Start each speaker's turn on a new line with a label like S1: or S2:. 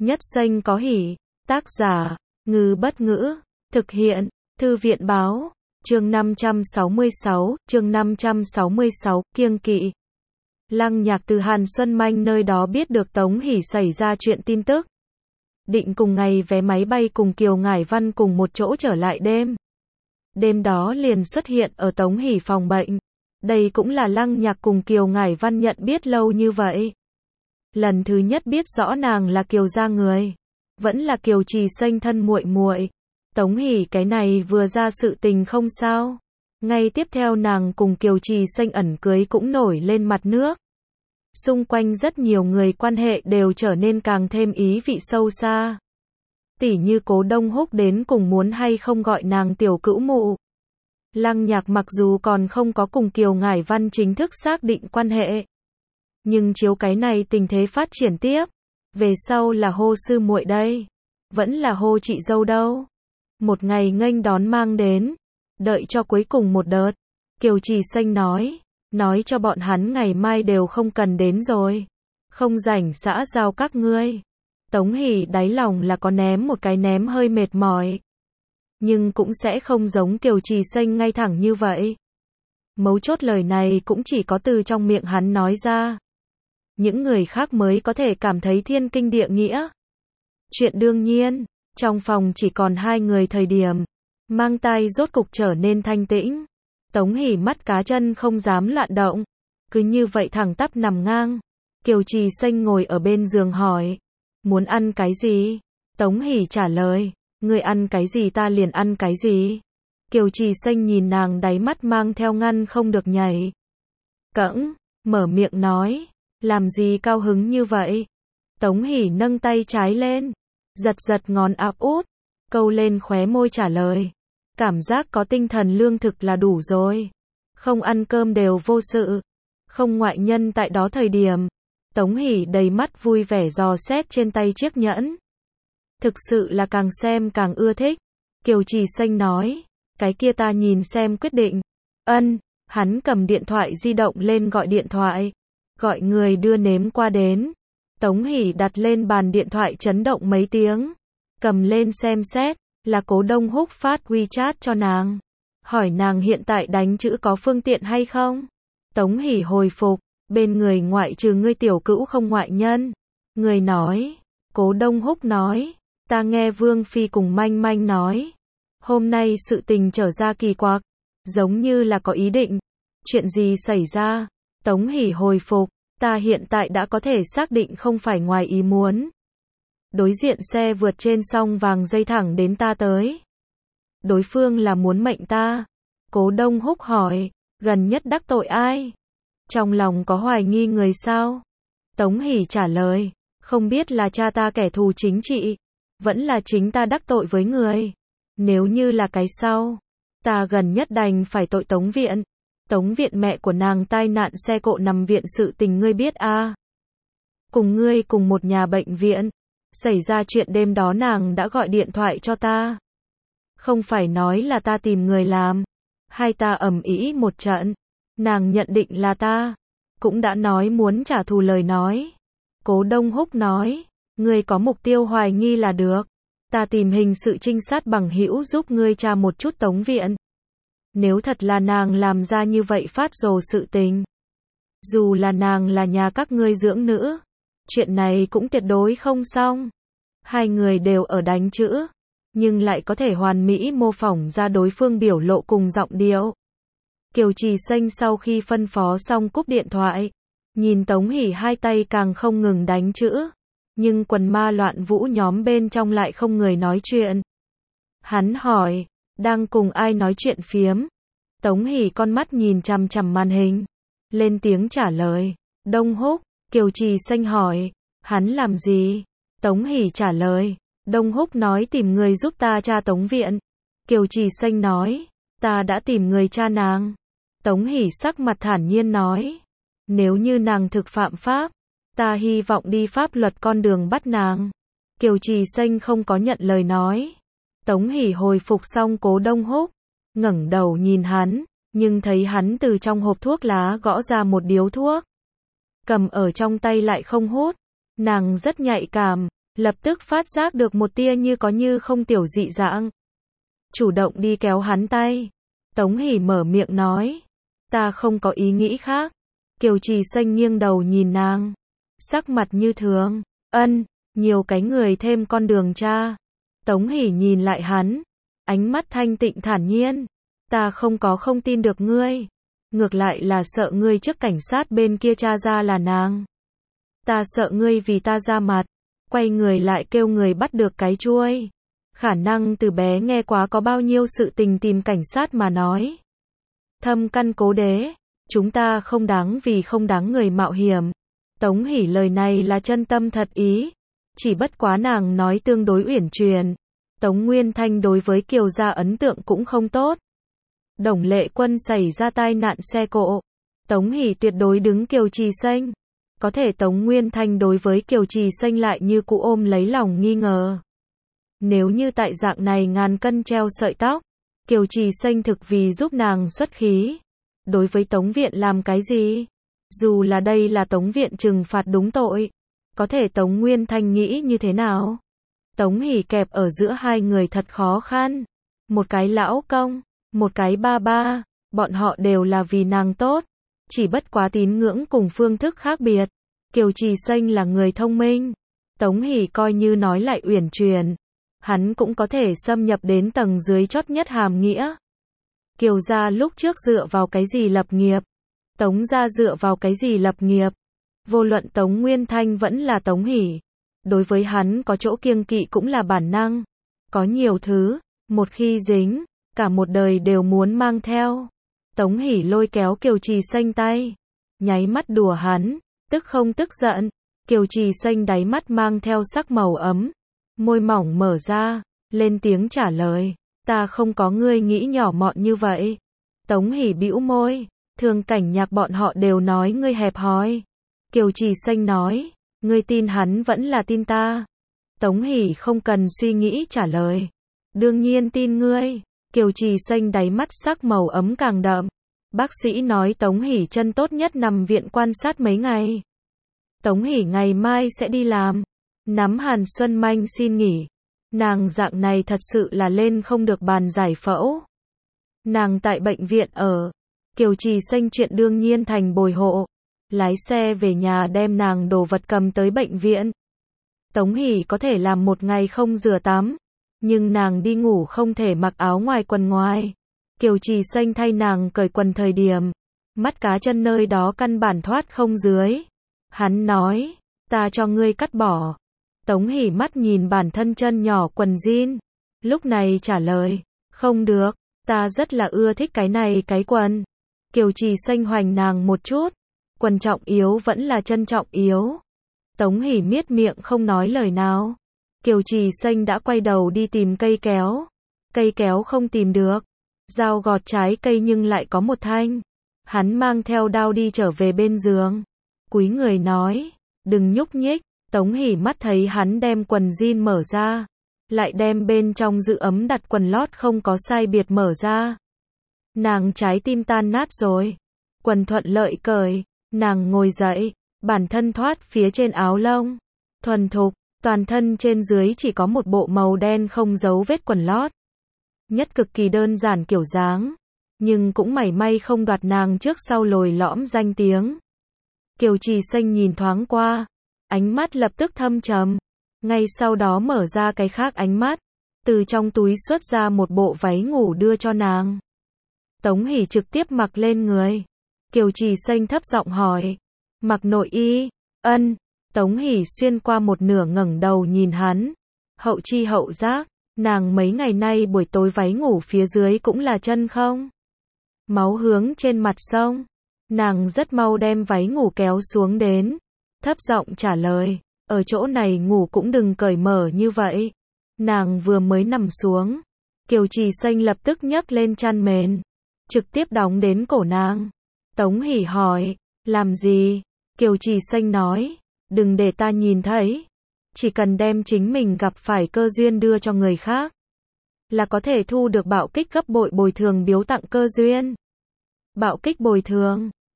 S1: Nhất Xanh có hỉ. Tác giả, Ngư Bất Ngữ. Thực hiện, Thư viện Báo. Chương 566, kiêng kỵ. Lăng Nhạc từ Hàn Xuân Manh nơi đó biết được Tống Hỷ xảy ra chuyện tin tức. Định cùng ngày vé máy bay cùng Kiều Ngải Văn cùng một chỗ trở lại đêm. Đêm đó liền xuất hiện ở Tống Hỷ phòng bệnh. Đây cũng là Lăng Nhạc cùng Kiều Ngải Văn nhận biết lâu như vậy. Lần thứ nhất biết rõ nàng là Kiều gia người. Vẫn là Kiều Trì Xanh thân muội muội. Tống Hỷ cái này vừa ra sự tình không sao. Ngay tiếp theo nàng cùng Kiều Trì Xanh ẩn cưới cũng nổi lên mặt nước. Xung quanh rất nhiều người quan hệ đều trở nên càng thêm ý vị sâu xa. Tỉ như Cố Đông Húc đến cùng muốn hay không gọi nàng tiểu cữu mụ. Lăng Nhạc mặc dù còn không có cùng Kiều Ngải Văn chính thức xác định quan hệ. Nhưng chiếu cái này tình thế phát triển tiếp. Về sau là hô sư muội đây. Vẫn là hô chị dâu đâu. Một ngày nghênh đón mang đến. Đợi cho cuối cùng một đợt. Kiều Trì Xanh nói cho bọn hắn ngày mai đều không cần đến rồi. Không rảnh xã giao các ngươi. Tống Hỷ đáy lòng là có ném một cái ném hơi mệt mỏi. Nhưng cũng sẽ không giống Kiều Trì Xanh ngay thẳng như vậy. Mấu chốt lời này cũng chỉ có từ trong miệng hắn nói ra. Những người khác mới có thể cảm thấy thiên kinh địa nghĩa. Chuyện đương nhiên, trong phòng chỉ còn hai người thời điểm. Mang tai rốt cục trở nên thanh tĩnh. Tống Hỷ mắt cá chân không dám loạn động. Cứ như vậy thẳng tắp nằm ngang. Kiều Trì Xanh ngồi ở bên giường hỏi. Muốn ăn cái gì? Tống Hỷ trả lời. Ngươi ăn cái gì ta liền ăn cái gì. Kiều Trì Xanh nhìn nàng đáy mắt mang theo ngăn không được nhảy. Cẫng, mở miệng nói. Làm gì cao hứng như vậy? Tống Hỷ nâng tay trái lên. Giật ngón áp út. Câu lên khóe môi trả lời. Cảm giác có tinh thần lương thực là đủ rồi. Không ăn cơm đều vô sự. Không ngoại nhân tại đó thời điểm. Tống Hỷ đầy mắt vui vẻ dò xét trên tay chiếc nhẫn. Thực sự là càng xem càng ưa thích. Kiều Trì Xanh nói. Cái kia ta nhìn xem quyết định. Hắn cầm điện thoại di động lên gọi điện thoại. Gọi người đưa nếm qua đến. Tống Hỷ đặt lên bàn điện thoại chấn động mấy tiếng. Cầm lên xem xét. Là Cố Đông Húc phát WeChat cho nàng. Hỏi nàng hiện tại đánh chữ có phương tiện hay không? Tống Hỷ hồi phục. Bên người ngoại trừ ngươi tiểu cữu không ngoại nhân. Người nói. Cố Đông Húc nói. Ta nghe Vương Phi cùng Manh Manh nói. Hôm nay sự tình trở ra kỳ quặc. Giống như là có ý định. Chuyện gì xảy ra? Tống Hỷ hồi phục. Ta hiện tại đã có thể xác định không phải ngoài ý muốn. Đối diện xe vượt trên song vàng dây thẳng đến ta tới. Đối phương là muốn mệnh ta. Cố Đông Húc hỏi. Gần nhất đắc tội ai? Trong lòng có hoài nghi người sao? Tống Hỷ trả lời. Không biết là cha ta kẻ thù chính trị. Vẫn là chính ta đắc tội với người. Nếu như là cái sau. Ta gần nhất đành phải tội Tống Viện. Tống Viện mẹ của nàng tai nạn xe cộ nằm viện sự tình ngươi biết a? Cùng ngươi cùng một nhà bệnh viện. Xảy ra chuyện đêm đó nàng đã gọi điện thoại cho ta. Không phải nói là ta tìm người làm. Hai ta ầm ĩ một trận. Nàng nhận định là ta. Cũng đã nói muốn trả thù lời nói. Cố Đông Húc nói. Ngươi có mục tiêu hoài nghi là được. Ta tìm hình sự trinh sát bằng hữu giúp ngươi tra một chút Tống Viện. Nếu thật là nàng làm ra như vậy phát rồ sự tình. Dù là nàng là nhà các ngươi dưỡng nữ. Chuyện này cũng tuyệt đối không xong. Hai người đều ở đánh chữ. Nhưng lại có thể hoàn mỹ mô phỏng ra đối phương biểu lộ cùng giọng điệu. Kiều Trì Xanh sau khi phân phó xong cúp điện thoại. Nhìn Tống Hỷ hai tay càng không ngừng đánh chữ. Nhưng quần ma loạn vũ nhóm bên trong lại không người nói chuyện. Hắn hỏi. Đang cùng ai nói chuyện phiếm? Tống Hỷ con mắt nhìn chằm chằm màn hình. Lên tiếng trả lời. Đông Húc. Kiều Trì Xanh hỏi. Hắn làm gì? Tống Hỷ trả lời. Đông Húc nói tìm người giúp ta tra Tống Viện. Kiều Trì Xanh nói. Ta đã tìm người tra nàng. Tống Hỷ sắc mặt thản nhiên nói. Nếu như nàng thực phạm pháp. Ta hy vọng đi pháp luật con đường bắt nàng. Kiều Trì Xanh không có nhận lời nói. Tống Hỷ hồi phục xong Cố Đông Húc. Ngẩng đầu nhìn hắn. Nhưng thấy hắn từ trong hộp thuốc lá gõ ra một điếu thuốc. Cầm ở trong tay lại không hút. Nàng rất nhạy cảm. lập tức phát giác được một tia như có như không tiểu dị dạng. Chủ động đi kéo hắn tay. Tống Hỷ mở miệng nói. Ta không có ý nghĩ khác. Kiều Trì Xanh nghiêng đầu nhìn nàng. Sắc mặt như thường. Ân, nhiều cái người thêm con đường cha. Tống Hỷ nhìn lại hắn. Ánh mắt thanh tịnh thản nhiên. Ta không tin được ngươi. Ngược lại là sợ ngươi trước cảnh sát bên kia tra ra là nàng. Ta sợ ngươi vì ta ra mặt. Quay người lại kêu người bắt được cái chuôi. Khả năng từ bé nghe quá có bao nhiêu sự tình tìm cảnh sát mà nói. Thâm căn cố đế. Chúng ta không đáng vì không đáng người mạo hiểm. Tống Hỷ lời này là chân tâm thật ý. Chỉ bất quá nàng nói tương đối uyển chuyển. Tống Nguyên Thanh đối với Kiều gia ấn tượng cũng không tốt. Đồng Lệ Quân xảy ra tai nạn xe cộ. Tống Hỷ tuyệt đối đứng Kiều Trì Xanh. Có thể Tống Nguyên Thanh đối với Kiều Trì Xanh lại như cũ ôm lấy lòng nghi ngờ. Nếu như tại dạng này ngàn cân treo sợi tóc, Kiều Trì Xanh thực vì giúp nàng xuất khí. Đối với Tống Viện làm cái gì? Dù là đây là Tống Viện trừng phạt đúng tội. Có thể Tống Nguyên Thanh nghĩ như thế nào? Tống Hỷ kẹp ở giữa hai người thật khó khăn. Một cái lão công, một cái ba ba, bọn họ đều là vì nàng tốt. Chỉ bất quá tín ngưỡng cùng phương thức khác biệt. Kiều Trì Xanh là người thông minh. Tống Hỷ coi như nói lại uyển chuyển. Hắn cũng có thể xâm nhập đến tầng dưới chót nhất hàm nghĩa. Kiều gia lúc trước dựa vào cái gì lập nghiệp? Tống gia dựa vào cái gì lập nghiệp? Vô luận Tống Nguyên Thanh vẫn là Tống Hỷ. Đối với hắn có chỗ kiêng kỵ cũng là bản năng. Có nhiều thứ, một khi dính, cả một đời đều muốn mang theo. Tống Hỷ lôi kéo Kiều Trì Xanh tay. Nháy mắt đùa hắn, tức không tức giận. Kiều Trì Xanh đáy mắt mang theo sắc màu ấm. Môi mỏng mở ra, lên tiếng trả lời. Ta không có ngươi nghĩ nhỏ mọn như vậy. Tống Hỷ bĩu môi. Thường Cảnh Nhạc bọn họ đều nói ngươi hẹp hòi. Kiều Trì Xanh nói. Ngươi tin hắn vẫn là tin ta. Tống Hỷ không cần suy nghĩ trả lời. Đương nhiên tin ngươi. Kiều Trì Xanh đáy mắt sắc màu ấm càng đậm. Bác sĩ nói Tống Hỷ chân tốt nhất nằm viện quan sát mấy ngày. Tống Hỷ ngày mai sẽ đi làm. Nắm Hàn Xuân Manh xin nghỉ. Nàng dạng này thật sự là lên không được bàn giải phẫu. Nàng tại bệnh viện ở. Kiều Trì Xanh chuyện đương nhiên thành bồi hộ. Lái xe về nhà đem nàng đồ vật cầm tới bệnh viện. Tống Hỷ có thể làm một ngày không rửa tắm. Nhưng nàng đi ngủ không thể mặc áo ngoài quần ngoài. Kiều Trì Xanh thay nàng cởi quần thời điểm. Mắt cá chân nơi đó căn bản thoát không dưới. Hắn nói. Ta cho ngươi cắt bỏ. Tống Hỷ mắt nhìn bản thân chân nhỏ quần jean. Lúc này trả lời. Không được. Ta rất là ưa thích cái này cái quần. Kiều Trì Xanh hoành nàng một chút. Quần trọng yếu vẫn là chân trọng yếu. Tống Hỷ miết miệng không nói lời nào. Kiều Trì Xanh đã quay đầu đi tìm cây kéo. Cây kéo không tìm được. Dao gọt trái cây nhưng lại có một thanh. Hắn mang theo đao đi trở về bên giường. Cúi người nói. Đừng nhúc nhích. Tống Hỷ mắt thấy hắn đem quần jean mở ra. Lại đem bên trong giữ ấm đặt quần lót không có sai biệt mở ra. Nàng trái tim tan nát rồi. Quần thuận lợi cởi. Nàng ngồi dậy. Bản thân thoát phía trên áo lông. Thuần thục. Toàn thân trên dưới chỉ có một bộ màu đen không dấu vết quần lót. Nhất cực kỳ đơn giản kiểu dáng. Nhưng cũng mảy may không đoạt nàng trước sau lồi lõm danh tiếng. Kiều Trì Xanh nhìn thoáng qua. Ánh mắt lập tức thâm trầm. Ngay sau đó mở ra cái khác ánh mắt. Từ trong túi xuất ra một bộ váy ngủ đưa cho nàng. Tống Hỷ trực tiếp mặc lên người. Kiều Trì Xanh thấp giọng hỏi. Mặc nội y? Ân. Tống Hỷ xuyên qua một nửa ngẩng đầu nhìn hắn. Hậu chi hậu giác. Nàng mấy ngày nay buổi tối váy ngủ phía dưới cũng là chân không? Máu hướng trên mặt sông. Nàng rất mau đem váy ngủ kéo xuống đến. Thấp giọng trả lời. Ở chỗ này ngủ cũng đừng cởi mở như vậy. Nàng vừa mới nằm xuống. Kiều Trì Xanh lập tức nhấc lên chăn mền. Trực tiếp đóng đến cổ nàng. Tống Hỷ hỏi. Làm gì? Kiều Trì Xanh nói. Đừng để ta nhìn thấy. Chỉ cần đem chính mình gặp phải cơ duyên đưa cho người khác. Là có thể thu được bạo kích gấp bội bồi thường biếu tặng cơ duyên. Bạo kích bồi thường.